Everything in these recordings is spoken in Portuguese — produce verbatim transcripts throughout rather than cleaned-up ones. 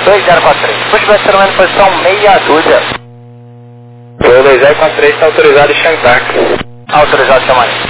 dois zero quatro três. Pushback terminando em posição meia dúzia. Voo dois zero quatro três está autorizado em Shanghai. Autorizado, chamar.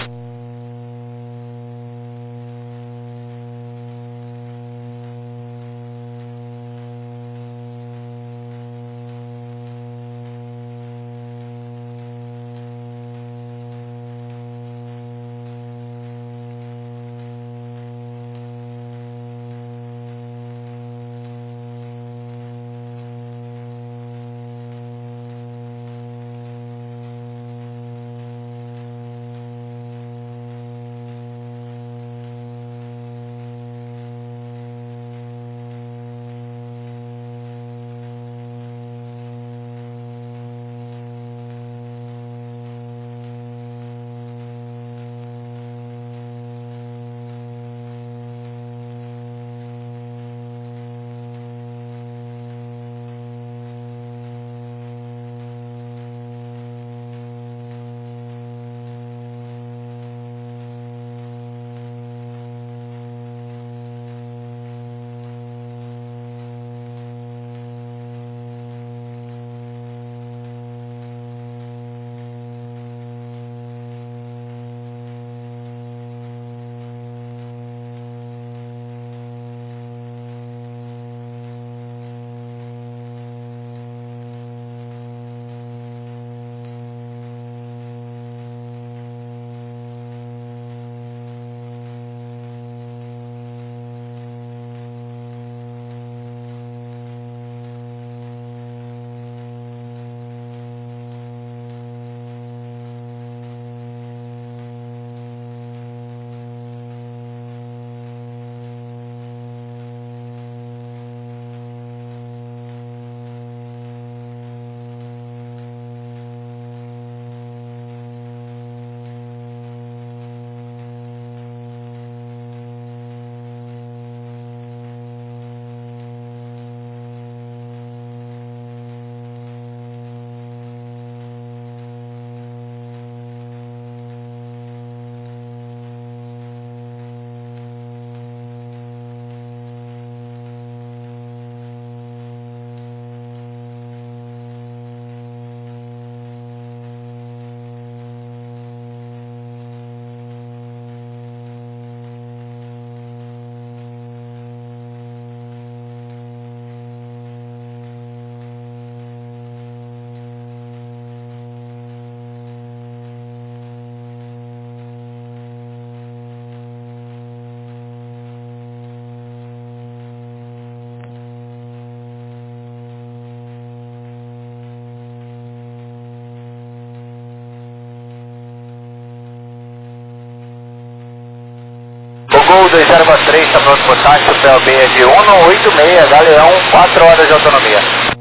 Gol dois zero quatro três, está pronto por táxi, P L B é de um um oito seis, Galeão, quatro horas de autonomia.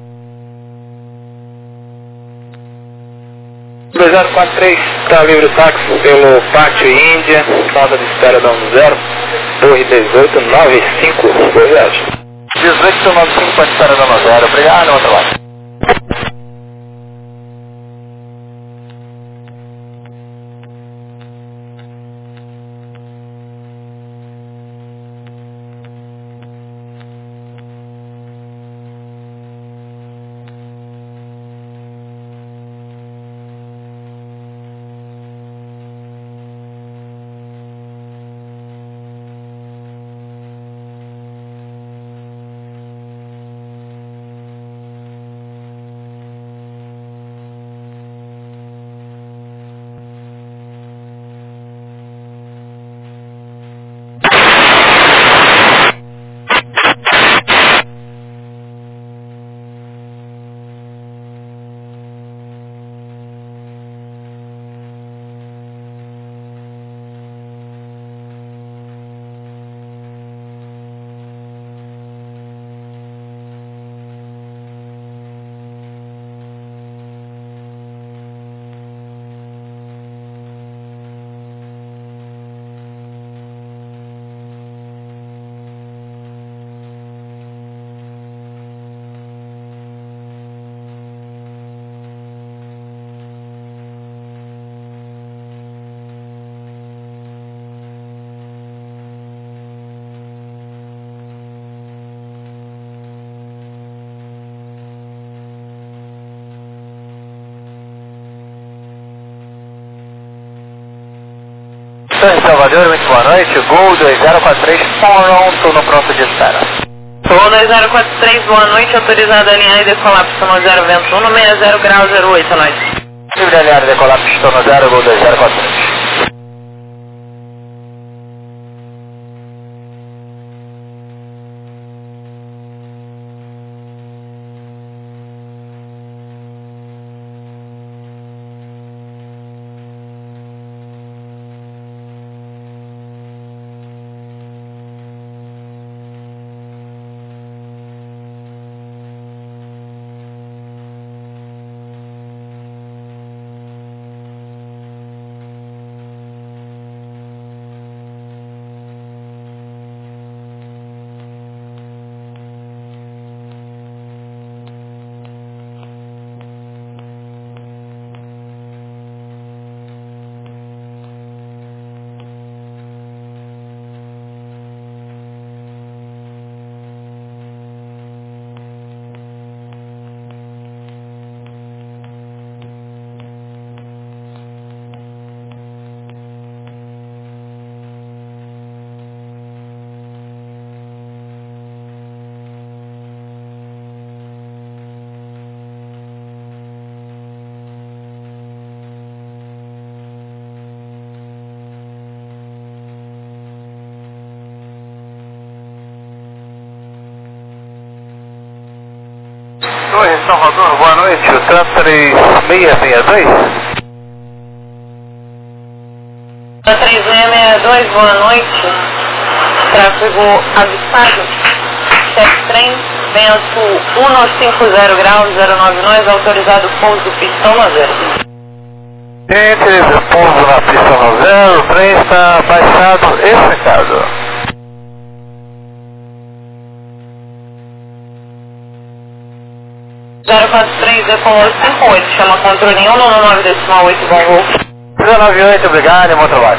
dois zero quatro três, está livre o táxi pelo Pátio Índia, nota de espera da um zero, Torre dezoito noventa e cinco, boa viagem. dezoito noventa e cinco, pode espera da um zero, obrigado, outro lado. Torre Salvador, muito boa noite. Gol dois zero quatro três, pronto no pronto de espera. Gol dois zero quatro três, boa noite. Autorizado a alinhar e decolar pistão zero vento um, sessenta grau zero oito, à noite. Livre de alinhar e decolar pistão zero, Gol dois zero quatro três. Torre Salvador, boa noite, o TRAN três seis seis dois. TRAN três seis seis dois, boa noite. Tráfego avistado. Chefe trem, vento cento e cinquenta graus zero nove nós, autorizado pouso pistão a zero. Entre pouso na pista no zero, o trem está baixado e secado. zero quatro três, decolou cinco oito, chama controle um no nove decimal oito, bom voo. zero nove oito, obrigado e bom trabalho.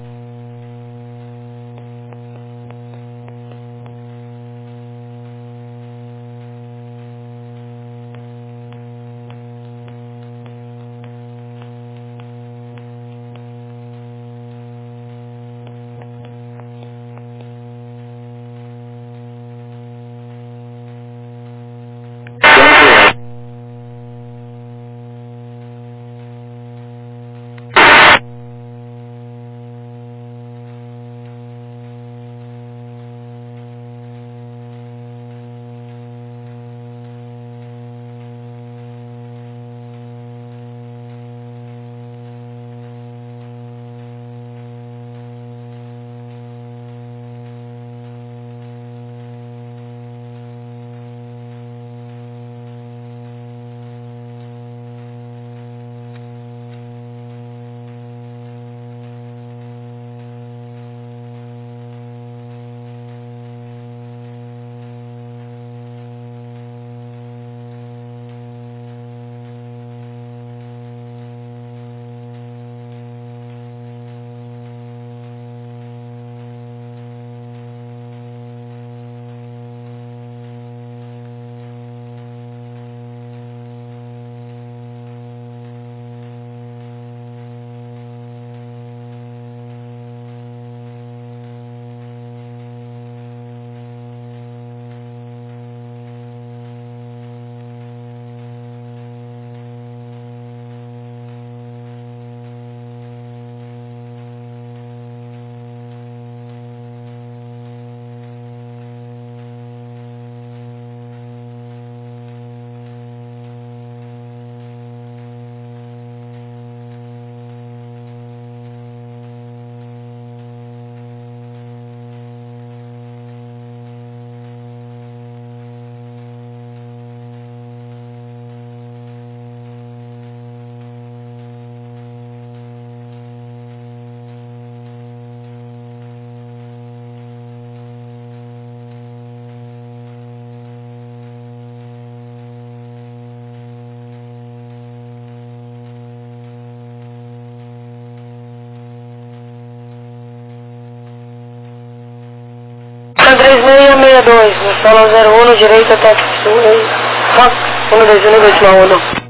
três seis seis dois, no solo zero um, direita até sul, aí. Fox, um dois um, dois um.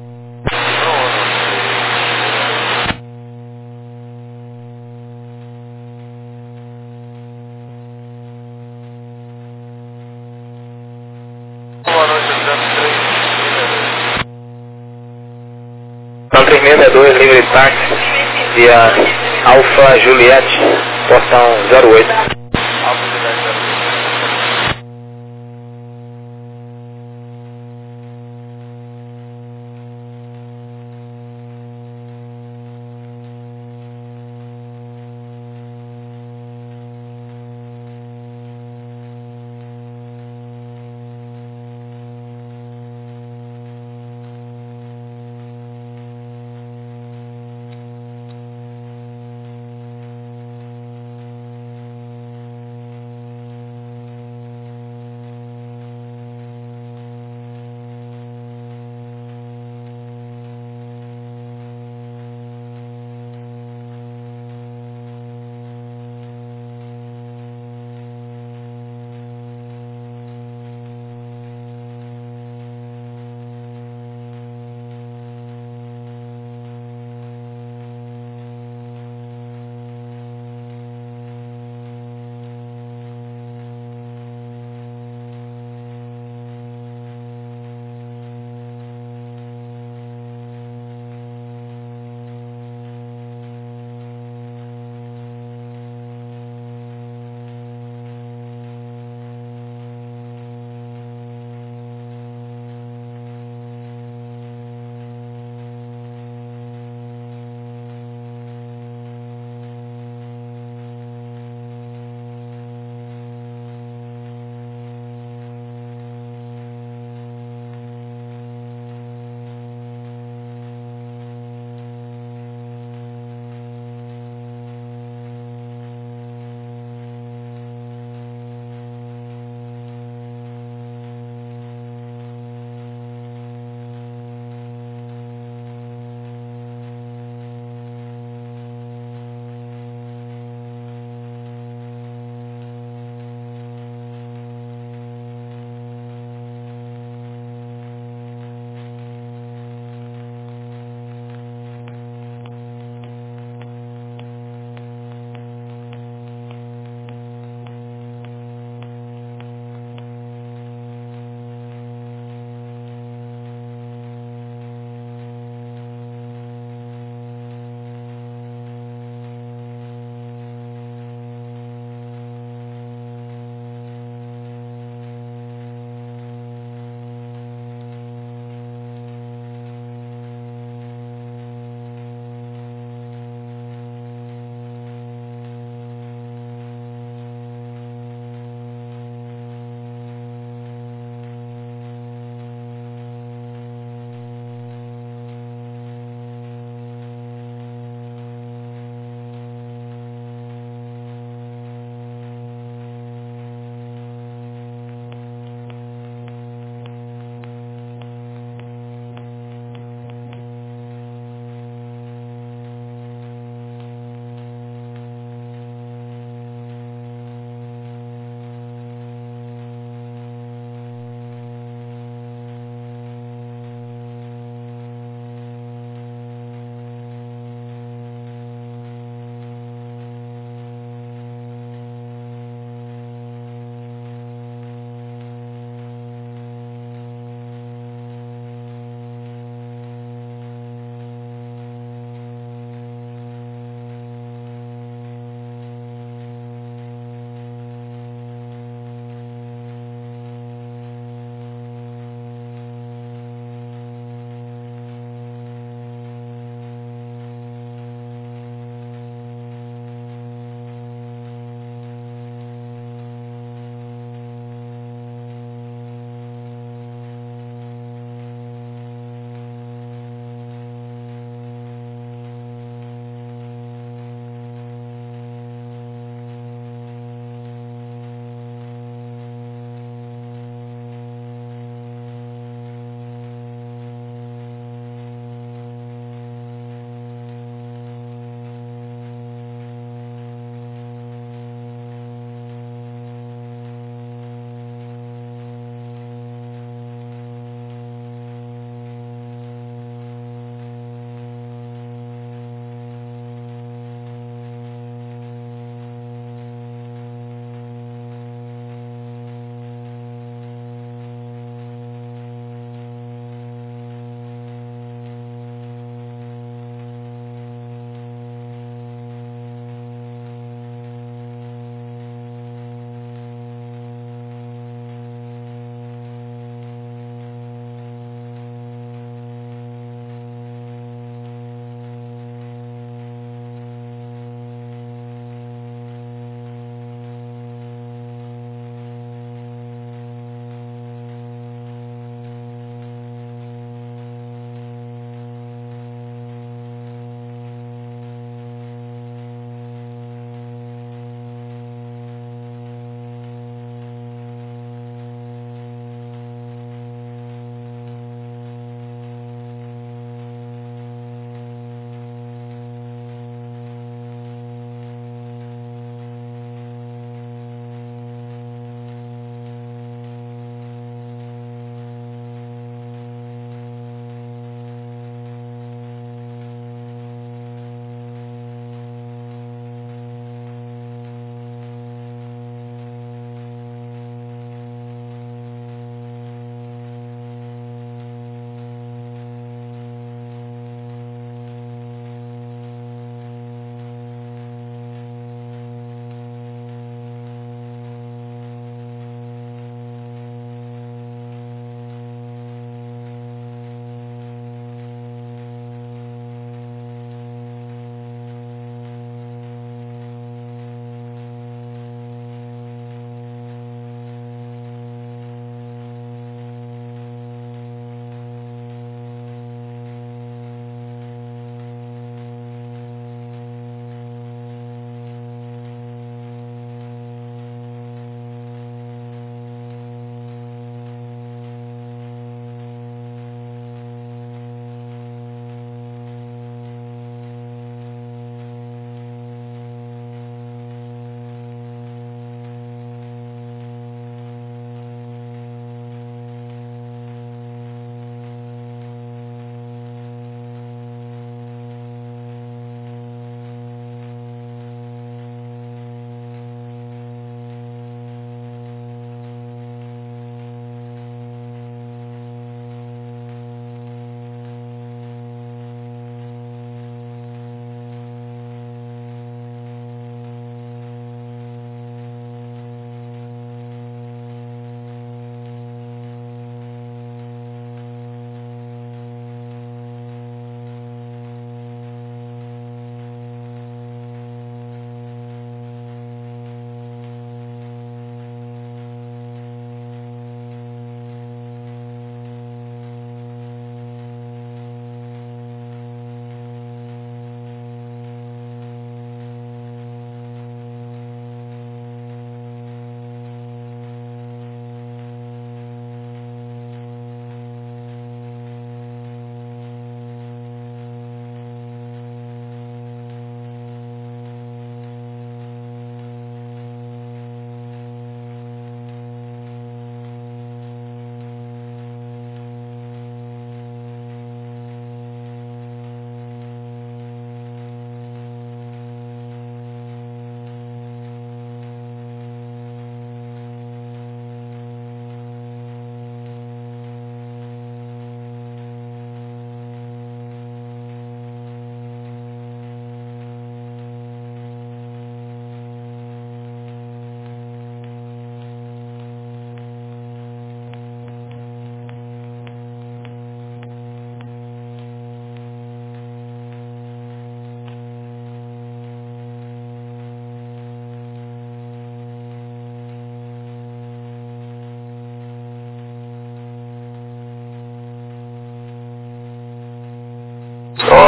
seis seis seis dois, livre táxi, via Alfa Juliette, portão zero oito. Alfa Juliette zero oito.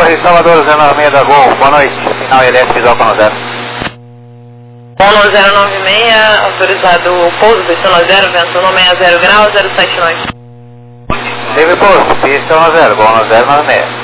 Torre Salvador zero nove seis da Gol, boa noite, final L S visual Cono Zero. Cono zero nove seis, autorizado o pouso, pista um zero, vento um seis zero graus, zero sete nove. Livre pouso, pista um zero, Cono zero nove seis.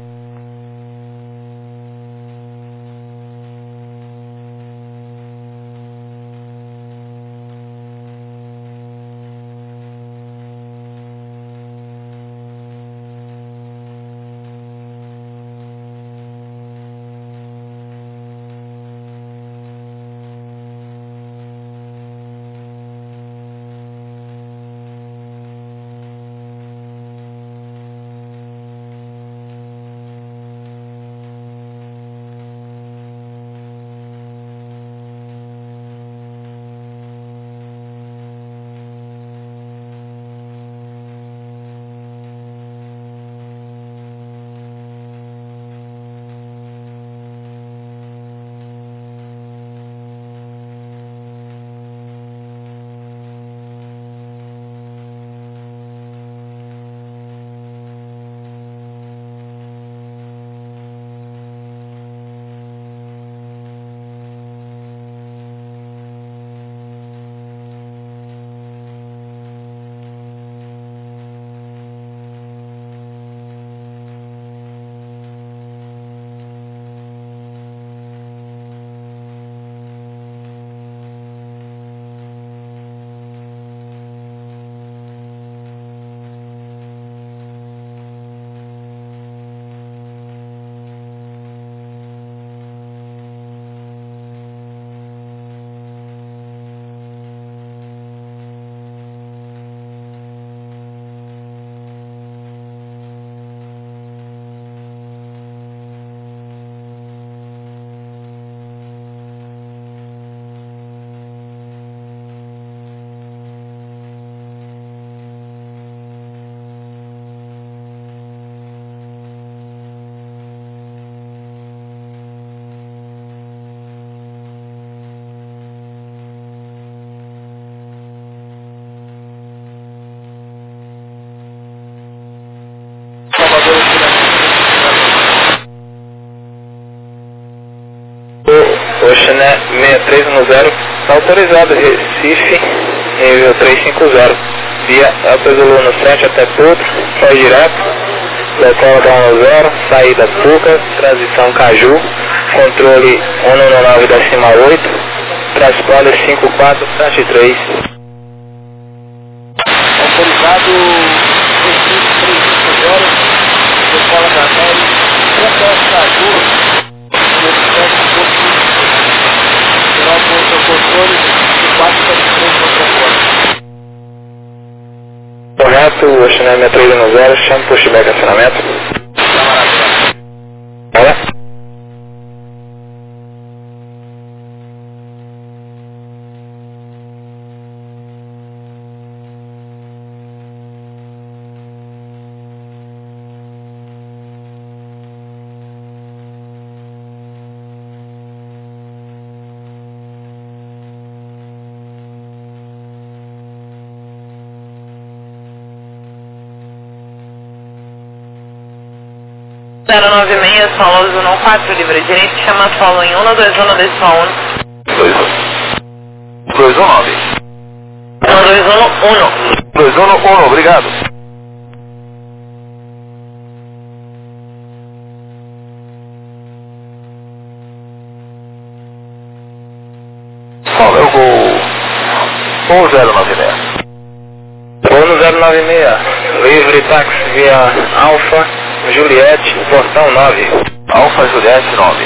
Oxané seis três um zero, está autorizado Recife, nível trezentos e cinquenta, via Alpes do Luna frente até Potro, foi direto, decola da um zero, saída Puca, transição Caju, controle cento e nove decimal oito, transponder cinco quatro sete três. Autorizado Recife trezentos e cinquenta, decola da nove, frente até Caju, correto, Oxané seis três um zero, chama pushback acionamento. Olha. zero nove seis, solo um quatro, livre direito, chama solo em um dois um decimal um. dois um nove. um dois um um. dois um um, obrigado. Qual é o gol? um zero nove seis. um zero nove seis, livre táxi via Alfa Juliette, portão nove. Alfa Juliette nove.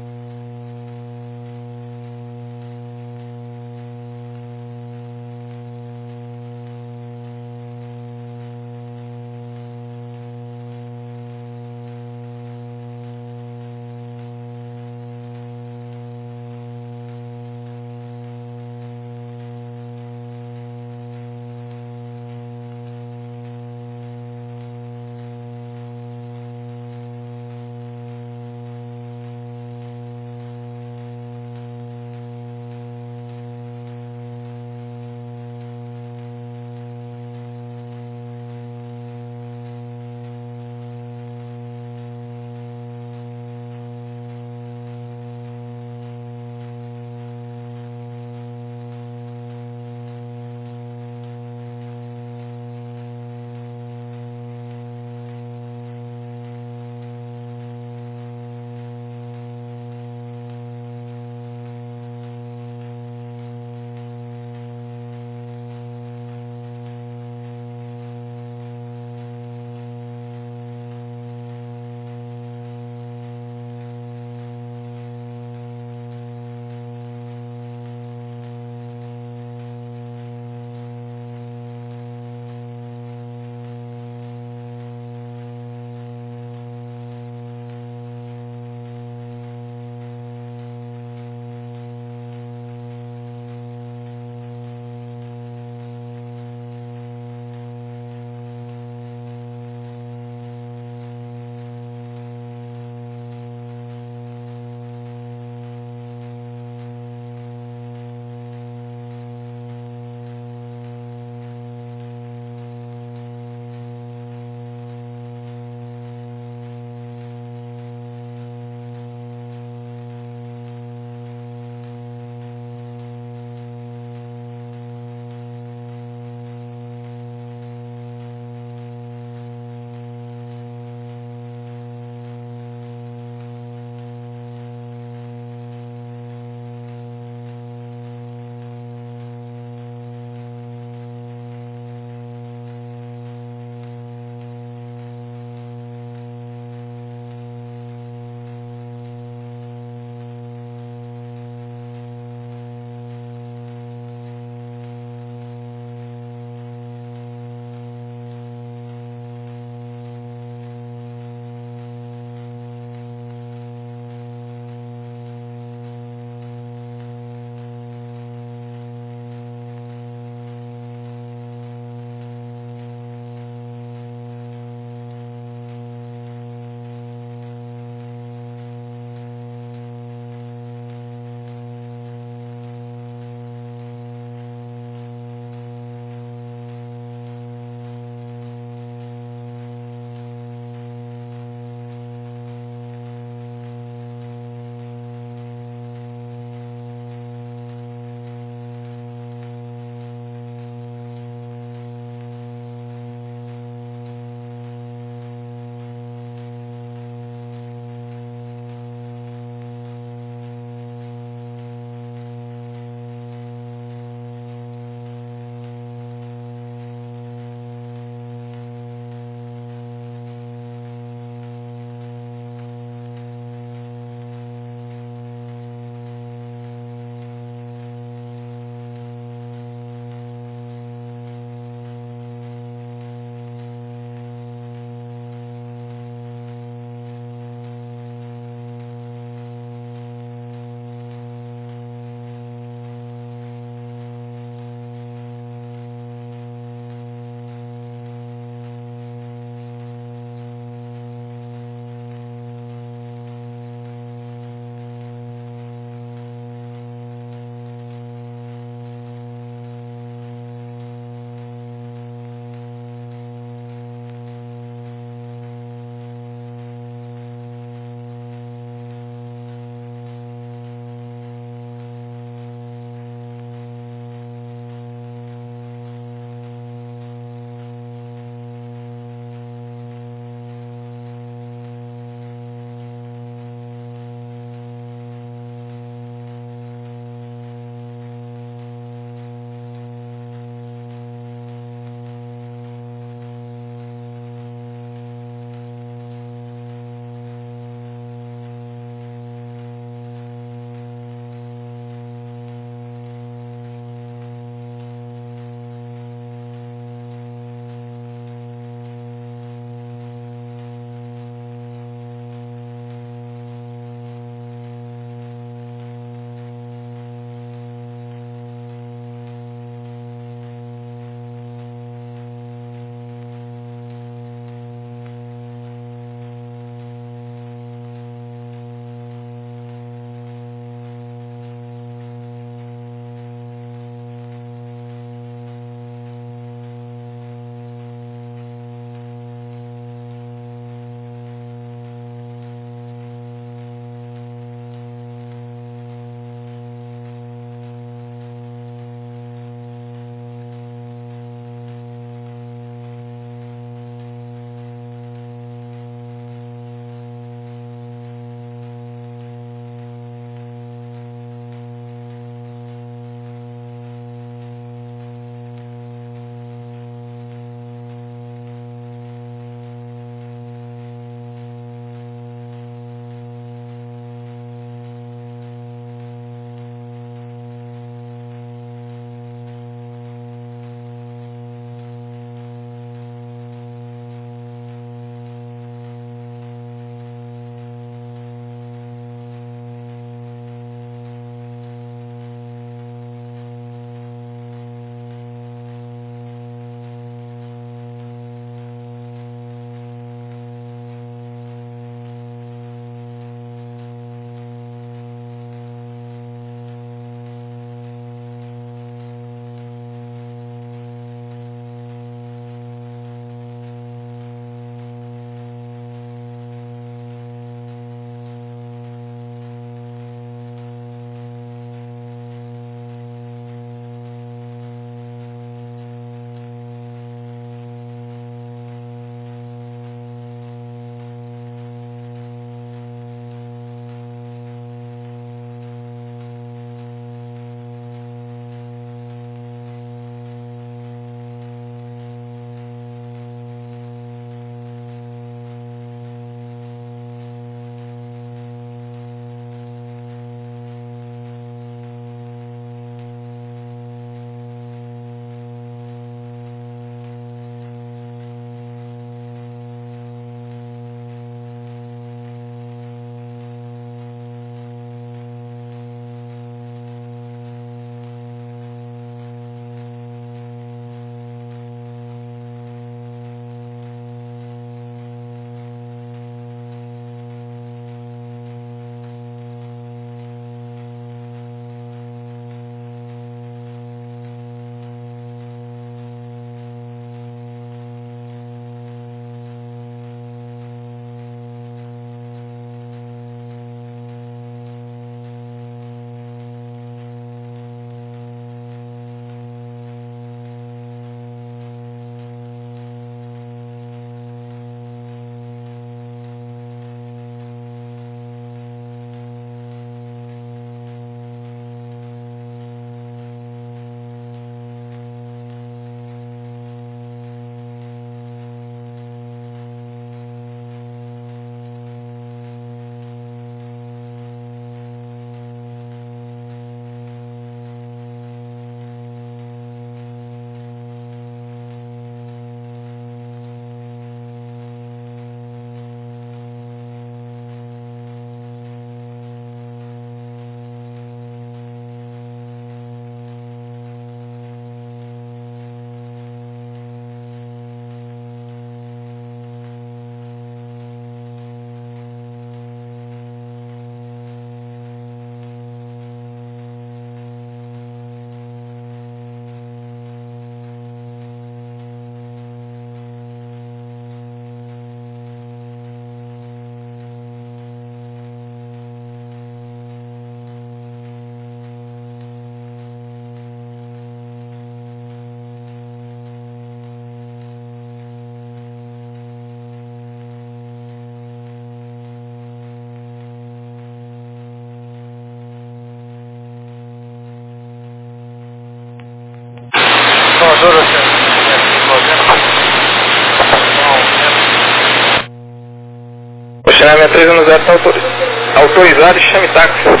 seis três um zero está autorizado e chame táxi.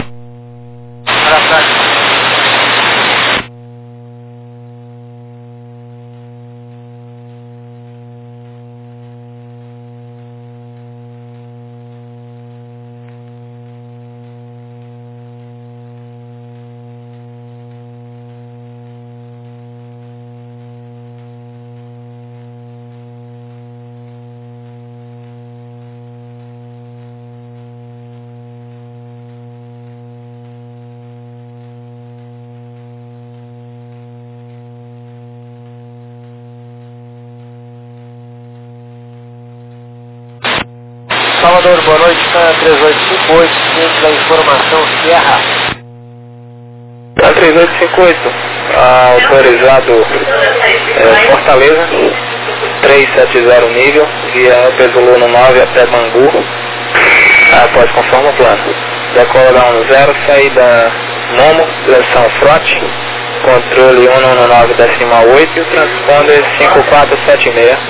Salvador, boa noite, tá três oito cinco oito, centro da informação Sierra. Tá três oito cinco oito, autorizado é, Fortaleza, três sete zero nível, via Pesolano nove até Bangu, após conforme o plano. Decola um zero, saída Momo, direção Frote, controle um um nove decimal oito e o transponder cinco quatro sete seis.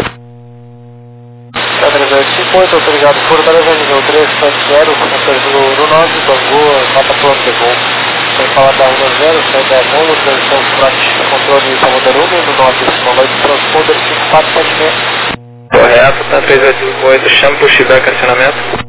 três oito cinco oito, autorizado Fortaleza, nível três sete zero, Pesolano nove, Bangu, Mata Plano de Voo. Sem falar da um zero, saída Momo, direção Frote, controle Salvador um um nove decimal oito, transponder cinco quatro sete seis. Correto, tá três oito cinco oito, chame pro Chibank acionamento.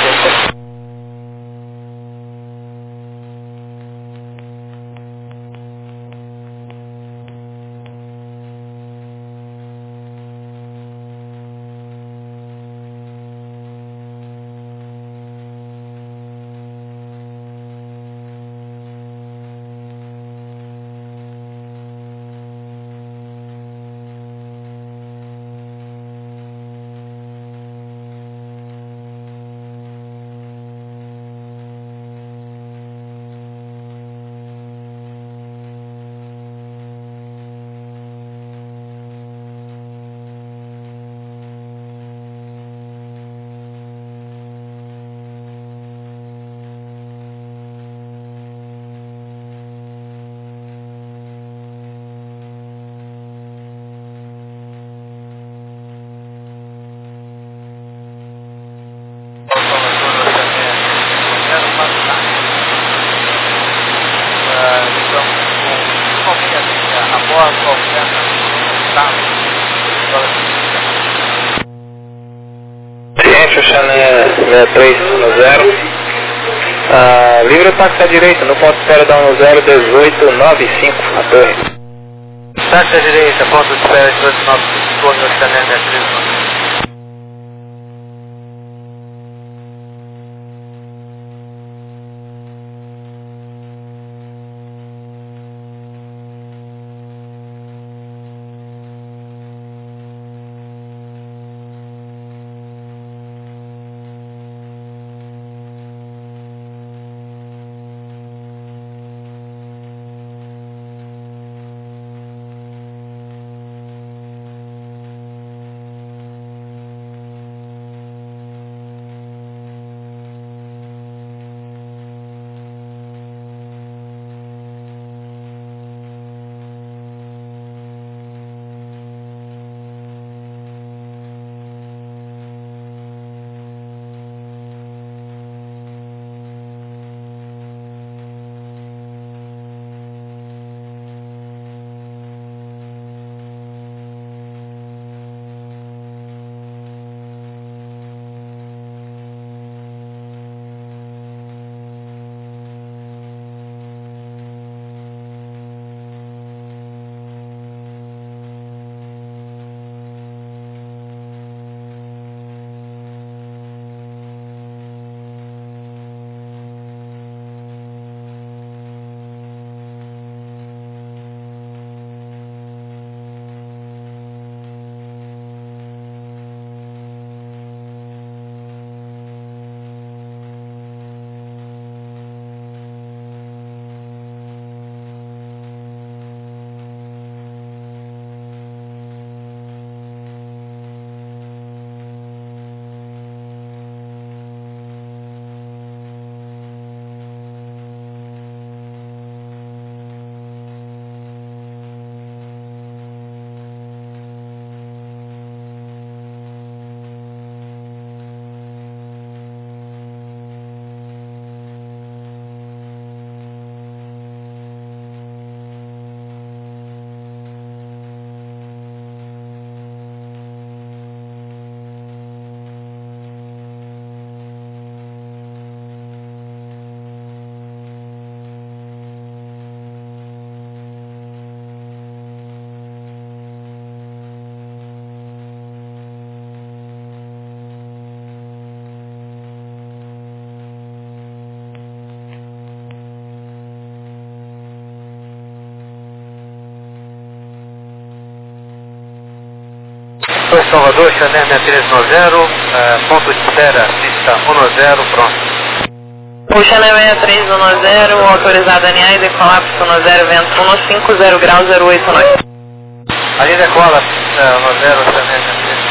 Ciente, o Chané seis três um zero, ah, livre o táxi à direita, no ponto de espera da um zero dezoito nove cinco, a torre. Táxi à direita, ponto de espera dezoito nove cinco, torre, o Chané seis três um zero. Sul Salvador, Chanel seis três nove zero, uh, ponto de espera, pista um zero, pronto. O Chanel seis três um zero, autorizado a alinhar e decolar pista um zero, vento um cinco graus zero oito nove. Ali decola pista um zero, Chanel seis três nove zero.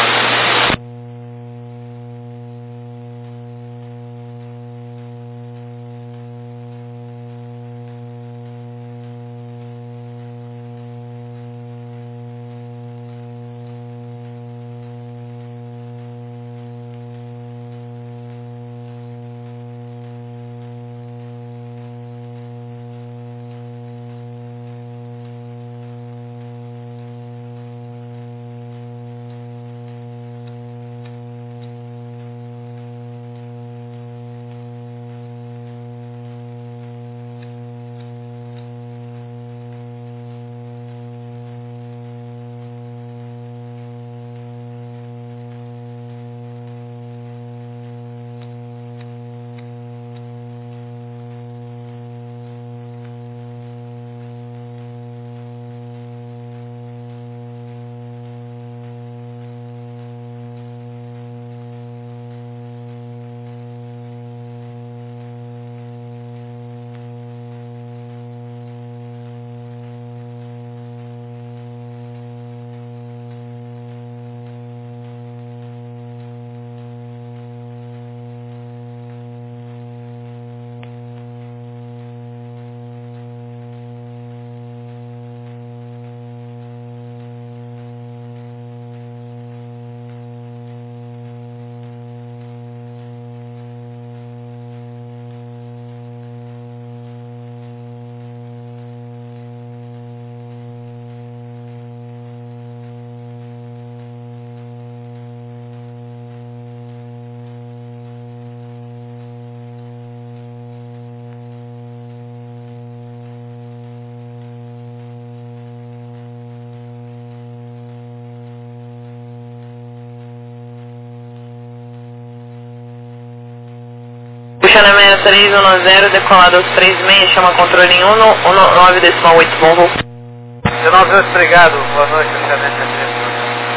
Chanel seis três um zero, decolado aos três seis, chama controle em um nove decimal oito, bom voo. dezenove oito, obrigado, boa noite, Chanel seis três nove zero.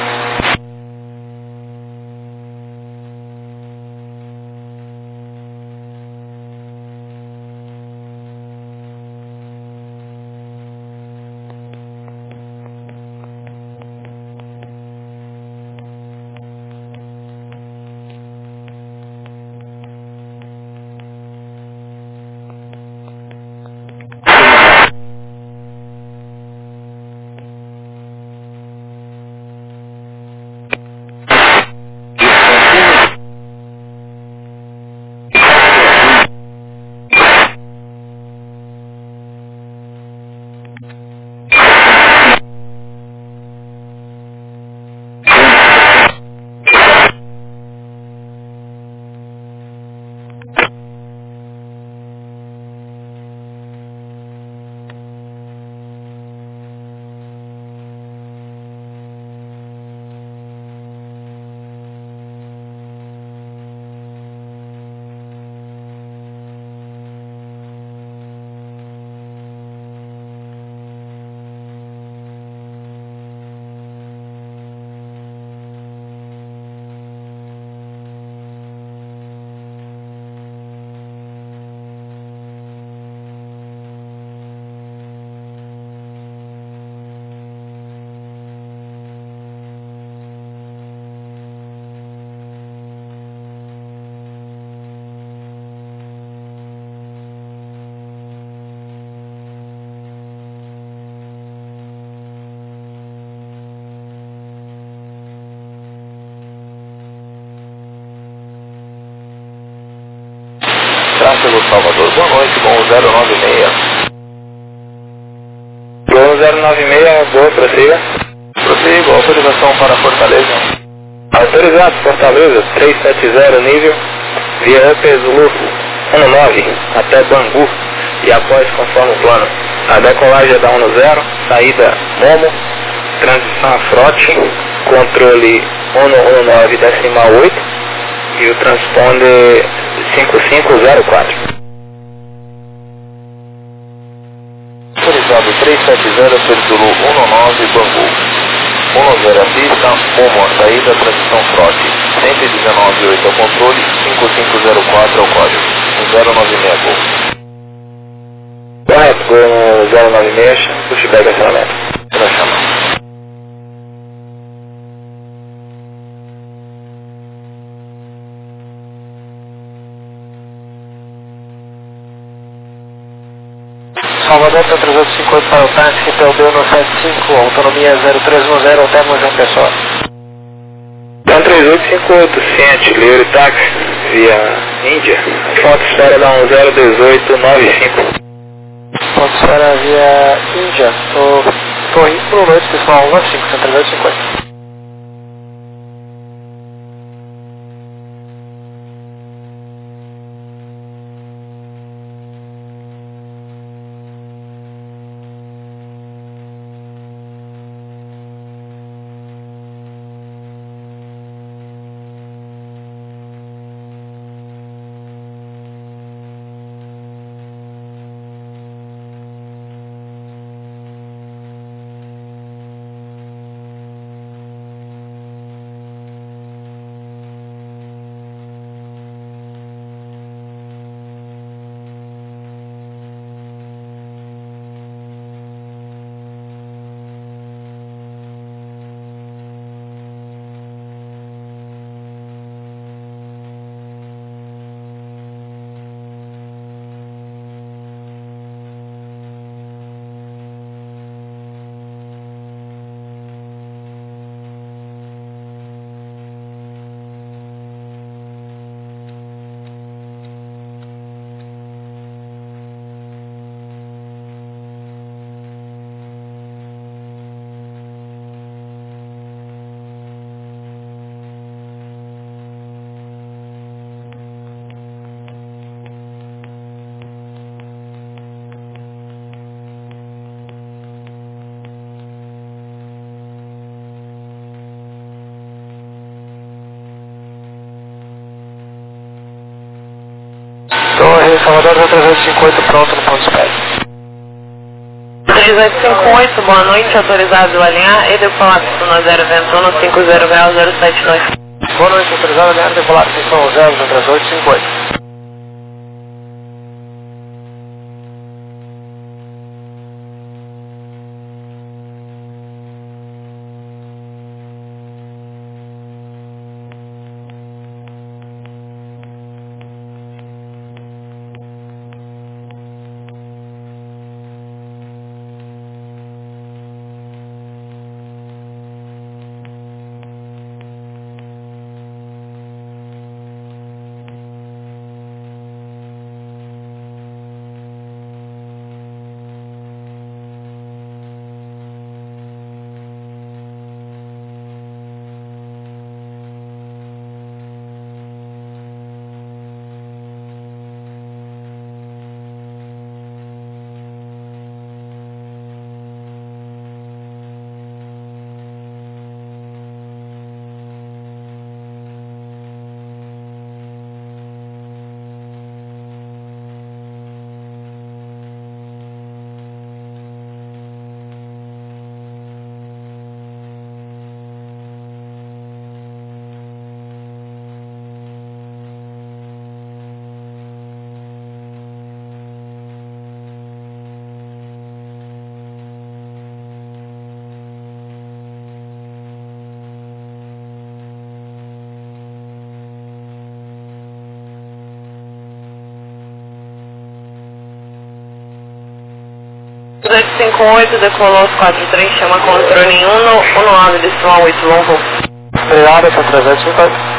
Tráfego Salvador, boa noite, bom zero nove seis. Bom zero nove seis, boa, prossiga. Prossiga, autorização para Fortaleza. Autorizado, Fortaleza, trezentos e setenta, nível, via Up Zulu nove até Bangu e após conforme o plano. A decolagem é da um zero, saída Momo, transição a frote, controle um um nove decimal oito e o transponder cinco cinco zero quatro. Autorizado trezentos e setenta, Zulu um nove, Bangu. um zero a pista, Momo a saída, transmissão trote. cento e dezenove ponto oito ao controle, cinco cinco zero quatro ao código. zero nove seis Gol. Correto, Gol no zero nove seis, pushback acionamento. Pela chamada. Salvador, trezentos e cinquenta para o táxi, P L B no sete cinco, autonomia zero três um zero, até Mogi Pessoa. Dan três oito cinco oito, Ciente, Leiro Táxi, via Índia. Foto história da um zero um oito nove cinco. Foto história via Índia, tô, tô indo pro noite, pessoal, um nove cinco, trezentos e cinquenta. Torre, Salvador, trezentos e cinquenta, pronto no ponto de espera. três oito cinco oito, boa noite, autorizado a alinhar, e decolar pista zero vinte e um, cinco zero grau zero sete dois. Boa noite, autorizado a alinhar, decolar pista zero três oito cinco oito. dois cinco oito, decolou os quatro três, chama controle em um no nove, decimal oito, longo. Obrigado, essa trezentos e cinquenta.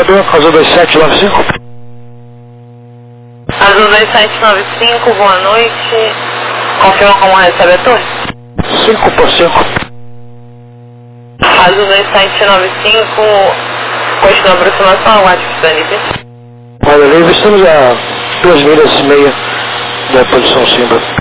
recebeu, Azul dois sete nove cinco. Azul dois sete nove cinco, boa noite. Confirma como recebe a torre? cinco por cinco. Azul dois sete nove cinco, continua a aproximação, aguarde que está livre. Olha, livre, estamos a duas milhas e meia da posição Simba.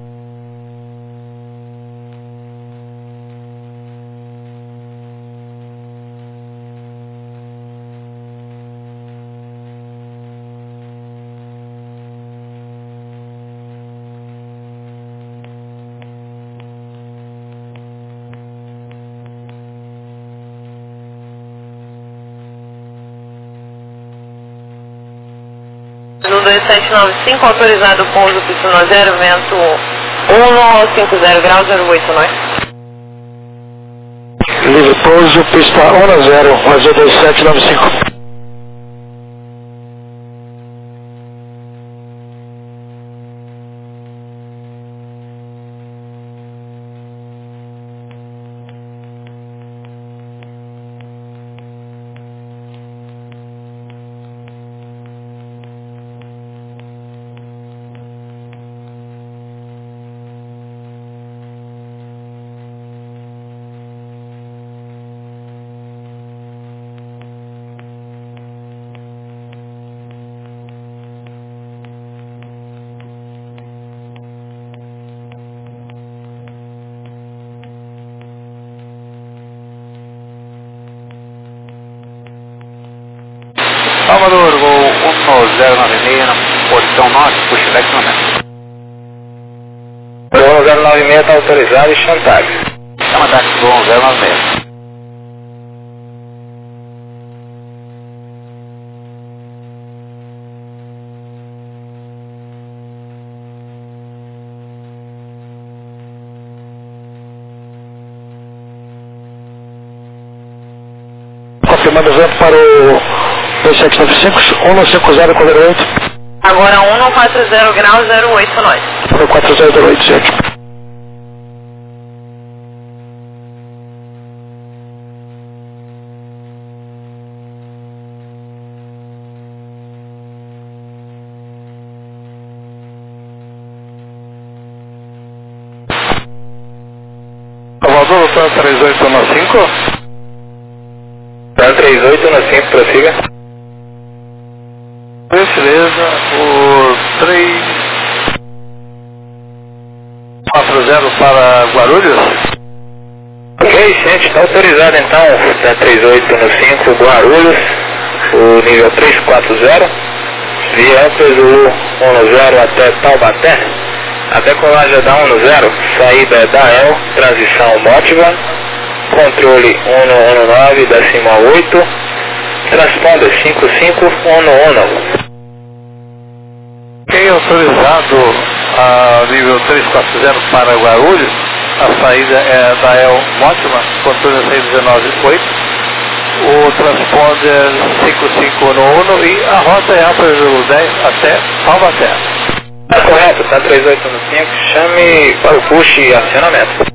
No dois sete nove cinco, autorizado pouso piscina zero, vento um cinco zero graus, zero oito nove. Livre pouso, pista um zero, Azul dois sete nove cinco. Salvador, voo um zero nove seis na posição norte, puxa back no momento. Voo um zero nove seis está autorizado e chantagem. Chama táxi voo um zero nove seis. Confirmando o vento para o dois sete nove cinco, um cinco zero quatro oito. Agora um quatro zero graus, zero oito nove. um quatro zero zero oito sete. Salvador, tá três oito um cinco. Tá três oito um cinco, prossiga. Beleza, o três quatro zero para Guarulhos. Ok, gente, está autorizado então, da três oito um cinco, Guarulhos, o nível três quatro zero, via Azul um zero até Taubaté, a decolagem da um zero, saída da E L, transição Motiva, controle um um nove, decimal oito, transponder cinco cinco um um. Ok, autorizado a nível três quatro zero para Guarulhos, a saída é da E L Motima, controle seis um nove oito, o transponder cinco cinco um um e a rota é a dez até Taubaté. Tá correto, tá três oito um cinco, chame para o push e acionamento.